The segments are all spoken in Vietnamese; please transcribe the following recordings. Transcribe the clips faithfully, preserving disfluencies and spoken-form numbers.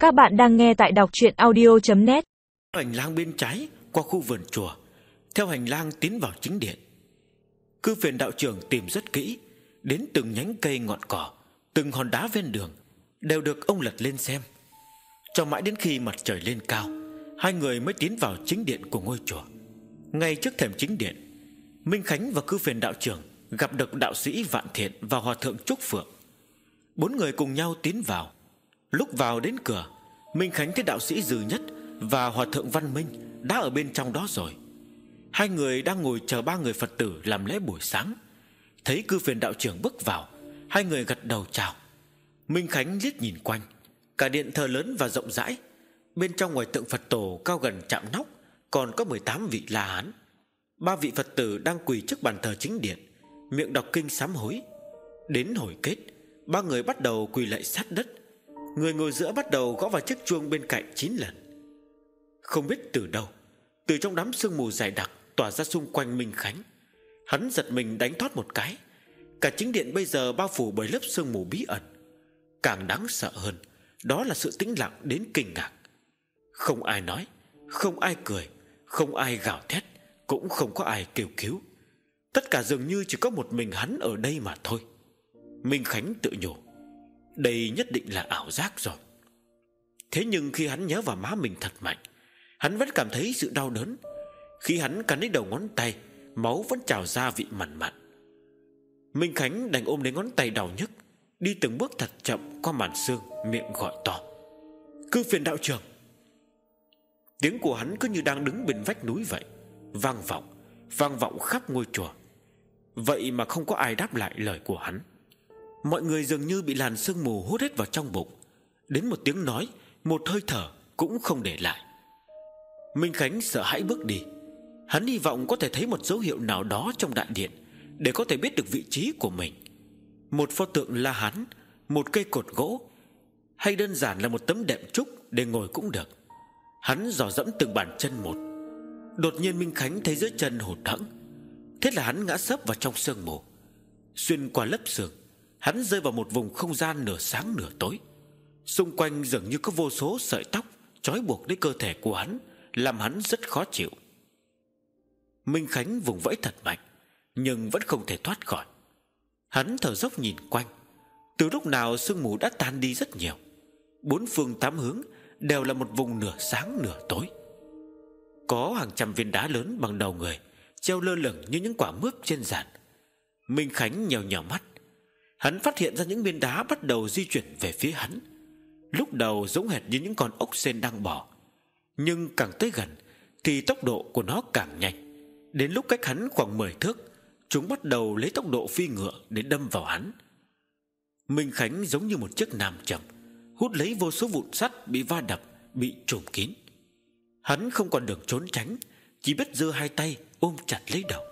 Các bạn đang nghe tại đọc truyện audio chấm net. Hành lang bên trái qua khu vườn chùa, theo hành lang tiến vào chính điện. Cư Phiền đạo trưởng tìm rất kỹ, đến từng nhánh cây ngọn cỏ, từng hòn đá ven đường đều được ông lật lên xem. Cho mãi đến khi mặt trời lên cao, hai người mới tiến vào chính điện của ngôi chùa. Ngay trước thềm chính điện, Minh Khánh và Cư Phiền đạo trưởng gặp được đạo sĩ Vạn Thiện và hòa thượng Trúc Phượng. Bốn người cùng nhau tiến vào. Lúc vào đến cửa, Minh Khánh thấy đạo sĩ Dư Nhất và hòa thượng Văn Minh đã ở bên trong đó rồi. Hai người đang ngồi chờ ba người Phật tử làm lễ buổi sáng. Thấy Cư Phiền đạo trưởng bước vào, hai người gật đầu chào. Minh Khánh liếc nhìn quanh, cả điện thờ lớn và rộng rãi. Bên trong ngoài tượng Phật tổ cao gần chạm nóc còn có mười tám vị La Hán. Ba vị Phật tử đang quỳ trước bàn thờ chính điện, miệng đọc kinh sám hối. Đến hồi kết, ba người bắt đầu quỳ lạy sát đất. Người ngồi giữa bắt đầu gõ vào chiếc chuông bên cạnh chín lần. Không biết từ đâu, từ trong đám sương mù dày đặc tỏa ra xung quanh Minh Khánh, hắn giật mình đánh thoát một cái. Cả chính điện bây giờ bao phủ bởi lớp sương mù bí ẩn. Càng đáng sợ hơn, đó là sự tĩnh lặng đến kinh ngạc. Không ai nói, không ai cười, không ai gào thét, cũng không có ai kêu cứu. Tất cả dường như chỉ có một mình hắn ở đây mà thôi. Minh Khánh tự nhủ, đây nhất định là ảo giác rồi. Thế nhưng khi hắn nhớ vào má mình thật mạnh, hắn vẫn cảm thấy sự đau đớn. Khi hắn cắn lấy đầu ngón tay, máu vẫn trào ra vị mặn mặn. Minh Khánh đành ôm lấy ngón tay đau nhức, đi từng bước thật chậm qua màn sương, miệng gọi to, Cư Phiền đạo trưởng. Tiếng của hắn cứ như đang đứng bên vách núi vậy, vang vọng, vang vọng khắp ngôi chùa. Vậy mà không có ai đáp lại lời của hắn. Mọi người dường như bị làn sương mù hút hết vào trong bụng, đến một tiếng nói, một hơi thở cũng không để lại. Minh Khánh sợ hãi bước đi. Hắn hy vọng có thể thấy một dấu hiệu nào đó trong đại điện, để có thể biết được vị trí của mình. Một pho tượng La Hán, một cây cột gỗ, hay đơn giản là một tấm đệm trúc để ngồi cũng được. Hắn dò dẫm từng bàn chân một. Đột nhiên Minh Khánh thấy dưới chân hụt hẫng. Thế là hắn ngã sấp vào trong sương mù. Xuyên qua lớp sương, hắn rơi vào một vùng không gian nửa sáng nửa tối. Xung quanh dường như có vô số sợi tóc trói buộc lấy cơ thể của hắn, làm hắn rất khó chịu. Minh Khánh vùng vẫy thật mạnh, nhưng vẫn không thể thoát khỏi. Hắn thở dốc nhìn quanh. Từ lúc nào sương mù đã tan đi rất nhiều. Bốn phương tám hướng đều là một vùng nửa sáng nửa tối. Có hàng trăm viên đá lớn bằng đầu người treo lơ lửng như những quả mướp trên giàn. Minh Khánh nhèo nhèo mắt. Hắn phát hiện ra những viên đá bắt đầu di chuyển về phía hắn. Lúc đầu giống hệt như những con ốc sên đang bò, nhưng càng tới gần thì tốc độ của nó càng nhanh. Đến lúc cách hắn khoảng mười thước, chúng bắt đầu lấy tốc độ phi ngựa để đâm vào hắn. Minh Khánh giống như một chiếc nam châm, hút lấy vô số vụn sắt bị va đập, bị trùm kín. Hắn không còn đường trốn tránh, chỉ biết giơ hai tay ôm chặt lấy đầu.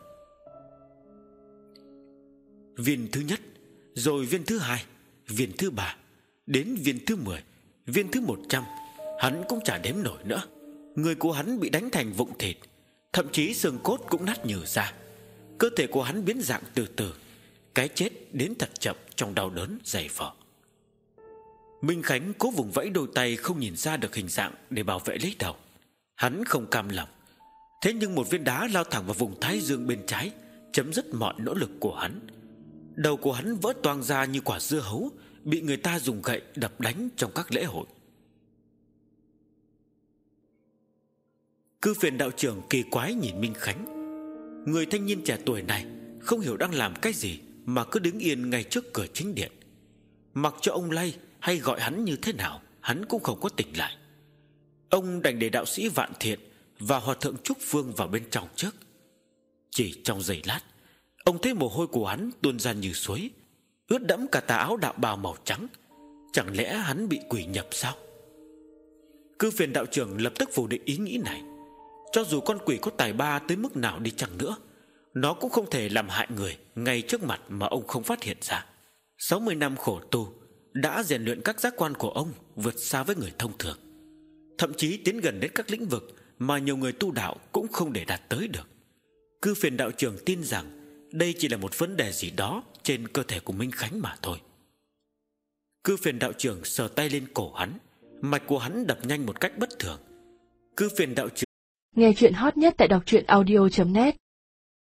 Viên thứ nhất, rồi viên thứ hai, viên thứ ba, đến viên thứ mười, viên thứ một trăm, hắn cũng chả đếm nổi nữa. Người của hắn bị đánh thành vụn thịt, thậm chí xương cốt cũng nát nhừ ra. Cơ thể của hắn biến dạng từ từ. Cái chết đến thật chậm trong đau đớn dày vò. Minh Khánh cố vùng vẫy đôi tay không nhìn ra được hình dạng để bảo vệ lấy đầu. Hắn không cam lòng. Thế nhưng một viên đá lao thẳng vào vùng thái dương bên trái, chấm dứt mọi nỗ lực của hắn. Đầu của hắn vỡ toang ra như quả dưa hấu bị người ta dùng gậy đập đánh trong các lễ hội. Cư Phiền đạo trưởng kỳ quái nhìn Minh Khánh. Người thanh niên trẻ tuổi này không hiểu đang làm cái gì mà cứ đứng yên ngay trước cửa chính điện. Mặc cho ông lay hay gọi hắn như thế nào, hắn cũng không có tỉnh lại. Ông đành để đạo sĩ Vạn Thiện và hòa thượng Trúc Phương vào bên trong trước. Chỉ trong giây lát, ông thấy mồ hôi của hắn tuôn ra như suối, ướt đẫm cả tà áo đạo bào màu trắng. Chẳng lẽ hắn bị quỷ nhập sao? Cư Phiền đạo trưởng lập tức phủ định ý nghĩ này. Cho dù con quỷ có tài ba tới mức nào đi chăng nữa, nó cũng không thể làm hại người ngay trước mặt mà ông không phát hiện ra. Sáu mươi năm khổ tu đã rèn luyện các giác quan của ông vượt xa với người thông thường, thậm chí tiến gần đến các lĩnh vực mà nhiều người tu đạo cũng không để đạt tới được. Cư Phiền đạo trưởng tin rằng đây chỉ là một vấn đề gì đó trên cơ thể của Minh Khánh mà thôi. Cư Phiền đạo trưởng sờ tay lên cổ hắn, Mạch của hắn đập nhanh một cách bất thường. Cứ phiền đạo trưởng. Nghe chuyện hot nhất tại đọc truyện audio chấm net.